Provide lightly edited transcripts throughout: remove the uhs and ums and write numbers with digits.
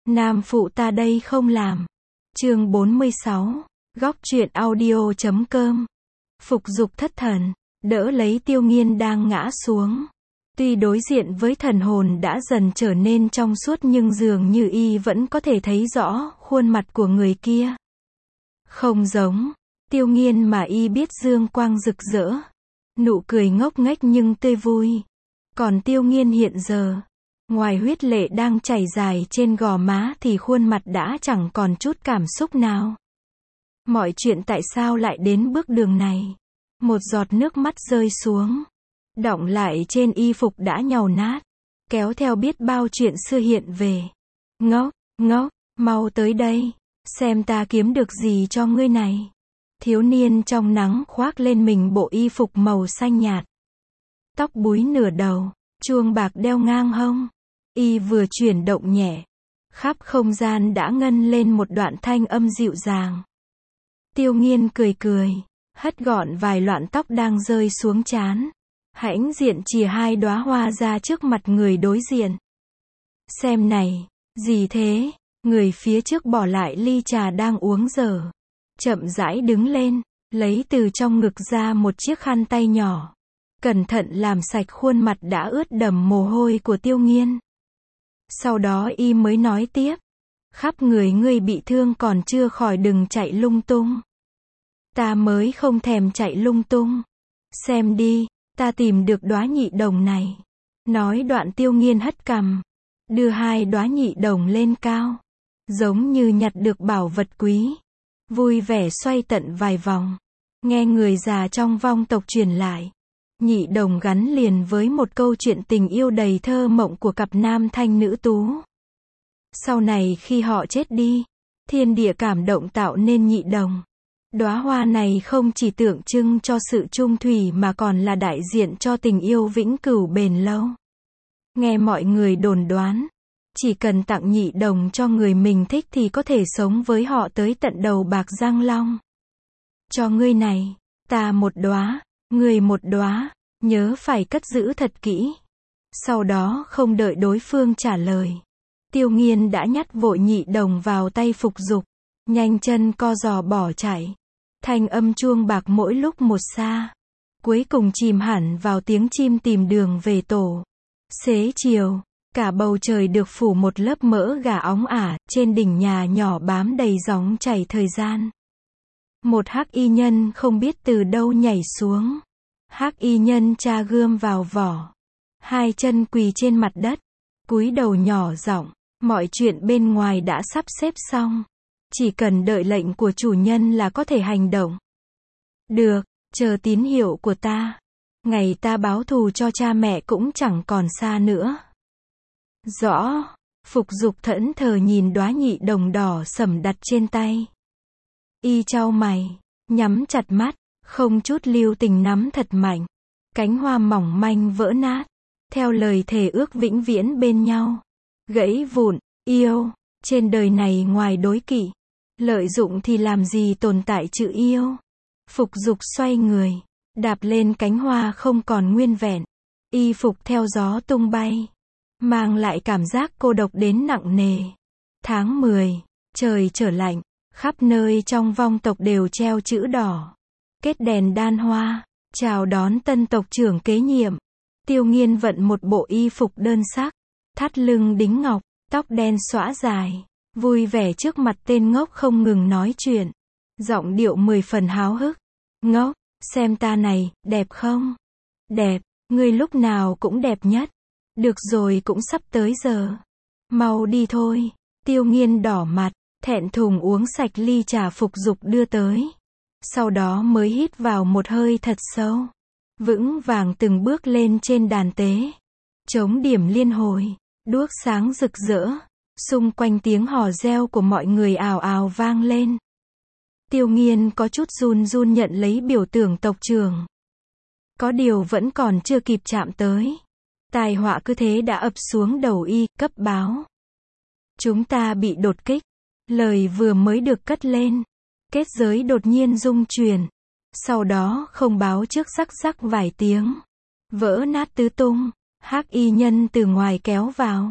Nam phụ ta đây không làm. Chương 46. Góc truyện audio.com. Phục dục thất thần, đỡ lấy Tiêu Nghiên đang ngã xuống. Tuy đối diện với thần hồn đã dần trở nên trong suốt nhưng dường như y vẫn có thể thấy rõ khuôn mặt của người kia. Không giống Tiêu Nghiên mà y biết dương quang rực rỡ, nụ cười ngốc nghếch nhưng tươi vui. Còn Tiêu Nghiên hiện giờ, ngoài huyết lệ đang chảy dài trên gò má thì khuôn mặt đã chẳng còn chút cảm xúc nào. Mọi chuyện tại sao lại đến bước đường này? Một giọt nước mắt rơi xuống, đọng lại trên y phục đã nhàu nát, kéo theo biết bao chuyện xưa hiện về. Ngốc, mau tới đây, xem ta kiếm được gì cho ngươi này. Thiếu niên trong nắng khoác lên mình bộ y phục màu xanh nhạt. Tóc búi nửa đầu, chuông bạc đeo ngang hông. Y vừa chuyển động nhẹ, khắp không gian đã ngân lên một đoạn thanh âm dịu dàng. Tiêu Nghiên cười, hất gọn vài loạn tóc đang rơi xuống trán. Hãnh diện chìa hai đóa hoa ra trước mặt người đối diện. Xem này, gì thế? Người phía trước bỏ lại ly trà đang uống dở, chậm rãi đứng lên, lấy từ trong ngực ra một chiếc khăn tay nhỏ, cẩn thận làm sạch khuôn mặt đã ướt đẫm mồ hôi của Tiêu Nghiên. Sau đó y mới nói tiếp, khắp người ngươi bị thương còn chưa khỏi đừng chạy lung tung. Ta mới không thèm chạy lung tung. Xem đi, ta tìm được đóa nhị đồng này. Nói đoạn Tiêu Nghiên hất cằm, đưa hai đóa nhị đồng lên cao, giống như nhặt được bảo vật quý. Vui vẻ xoay tận vài vòng. Nghe người già trong vong tộc truyền lại, nhị đồng gắn liền với một câu chuyện tình yêu đầy thơ mộng của cặp nam thanh nữ tú. Sau này khi họ chết đi, thiên địa cảm động tạo nên nhị đồng. Đóa hoa này không chỉ tượng trưng cho sự chung thủy mà còn là đại diện cho tình yêu vĩnh cửu bền lâu. Nghe mọi người đồn đoán, chỉ cần tặng nhị đồng cho người mình thích thì có thể sống với họ tới tận đầu bạc răng long. Cho ngươi này, ta một đóa, ngươi một đóa, nhớ phải cất giữ thật kỹ. Sau đó không đợi đối phương trả lời, Tiêu Nghiên đã nhét vội nhị đồng vào tay Phục Dục, nhanh chân co giò bỏ chạy. Thanh âm chuông bạc mỗi lúc một xa, cuối cùng chìm hẳn vào tiếng chim tìm đường về tổ. Xế chiều, cả bầu trời được phủ một lớp mỡ gà óng ả, trên đỉnh nhà nhỏ bám đầy dòng chảy thời gian. Một hắc y nhân không biết từ đâu nhảy xuống. Hắc y nhân tra gươm vào vỏ, hai chân quỳ trên mặt đất, cúi đầu nhỏ giọng, mọi chuyện bên ngoài đã sắp xếp xong, chỉ cần đợi lệnh của chủ nhân là có thể hành động. Được, chờ tín hiệu của ta. Ngày ta báo thù cho cha mẹ cũng chẳng còn xa nữa. Rõ. Phục Dục thẫn thờ nhìn đóa nhị đồng đỏ sẫm đặt trên tay. Y chau mày, nhắm chặt mắt, không chút lưu tình nắm thật mạnh. Cánh hoa mỏng manh vỡ nát, theo lời thề ước vĩnh viễn bên nhau. Gãy vụn, yêu, trên đời này ngoài đối kỵ, lợi dụng thì làm gì tồn tại chữ yêu. Phục Dục xoay người, đạp lên cánh hoa không còn nguyên vẹn. Y phục theo gió tung bay, mang lại cảm giác cô độc đến nặng nề. Tháng 10, trời trở lạnh, khắp nơi trong vong tộc đều treo chữ đỏ. Kết đèn đan hoa, chào đón tân tộc trưởng kế nhiệm. Tiêu Nghiên vận một bộ y phục đơn sắc, thắt lưng đính ngọc, tóc đen xõa dài, vui vẻ trước mặt tên ngốc không ngừng nói chuyện. Giọng điệu 10 phần háo hức. Ngốc, xem ta này, đẹp không? Đẹp, ngươi lúc nào cũng đẹp nhất. Được rồi, cũng sắp tới giờ. Mau đi thôi. Tiêu Nghiên đỏ mặt, thẹn thùng uống sạch ly trà Phục Dục đưa tới. Sau đó mới hít vào một hơi thật sâu. Vững vàng từng bước lên trên đàn tế. Trống điểm liên hồi, đuốc sáng rực rỡ. Xung quanh tiếng hò reo của mọi người ào ào vang lên. Tiêu Nghiên có chút run run nhận lấy biểu tượng tộc trưởng. Có điều vẫn còn chưa kịp chạm tới, tai họa cứ thế đã ập xuống đầu y, cấp báo. Chúng ta bị đột kích. Lời vừa mới được cất lên, kết giới đột nhiên rung chuyển. Sau đó không báo trước rắc vài tiếng, vỡ nát tứ tung. Hắc y nhân từ ngoài kéo vào.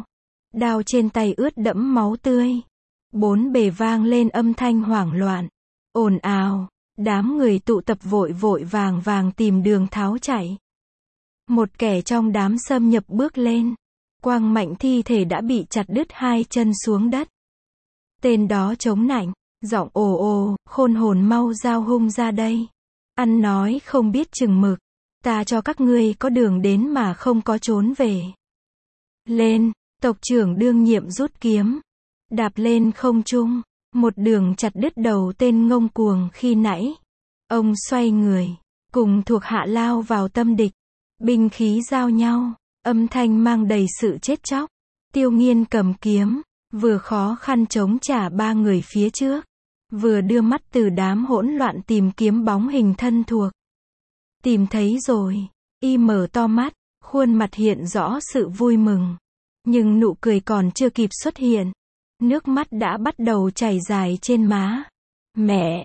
Đao trên tay ướt đẫm máu tươi. Bốn bề vang lên âm thanh hoảng loạn, ồn ào, đám người tụ tập vội vội vàng vàng tìm đường tháo chạy. Một kẻ trong đám xâm nhập bước lên, quăng mạnh thi thể đã bị chặt đứt hai chân xuống đất. Tên đó chống nạnh, giọng ồ ồ, khôn hồn mau giao hung ra đây. Ăn nói không biết chừng mực, ta cho các ngươi có đường đến mà không có trốn về. Lên, tộc trưởng đương nhiệm rút kiếm, đạp lên không trung, một đường chặt đứt đầu tên ngông cuồng khi nãy. Ông xoay người, cùng thuộc hạ lao vào tâm địch, binh khí giao nhau, âm thanh mang đầy sự chết chóc. Tiêu Nghiên cầm kiếm, vừa khó khăn chống trả ba người phía trước, vừa đưa mắt từ đám hỗn loạn tìm kiếm bóng hình thân thuộc. Tìm thấy rồi, y mở to mắt, khuôn mặt hiện rõ sự vui mừng. Nhưng nụ cười còn chưa kịp xuất hiện, nước mắt đã bắt đầu chảy dài trên má. Mẹ,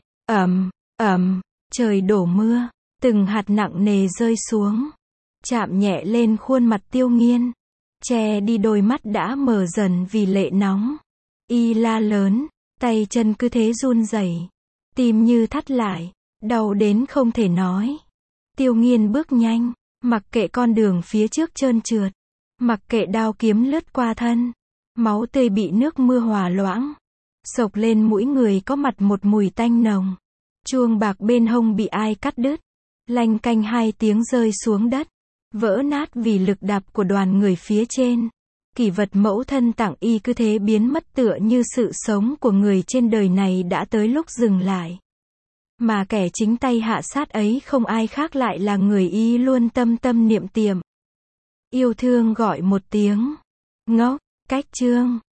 trời đổ mưa, từng hạt nặng nề rơi xuống, chạm nhẹ lên khuôn mặt Tiêu Nghiên, che đi đôi mắt đã mờ dần vì lệ nóng. Y la lớn, tay chân cứ thế run rẩy, tim như thắt lại, đau đến không thể nói. Tiêu Nghiên bước nhanh, mặc kệ con đường phía trước trơn trượt, mặc kệ đao kiếm lướt qua thân, máu tươi bị nước mưa hòa loãng, xộc lên mũi người có mặt một mùi tanh nồng. Chuông bạc bên hông bị ai cắt đứt, lanh canh hai tiếng rơi xuống đất, vỡ nát vì lực đạp của đoàn người phía trên. Kỷ vật mẫu thân tặng y cứ thế biến mất tựa như sự sống của người trên đời này đã tới lúc dừng lại. Mà kẻ chính tay hạ sát ấy không ai khác lại là người y luôn tâm tâm niệm tiệm. Yêu thương gọi một tiếng. Ngốc, cách chương.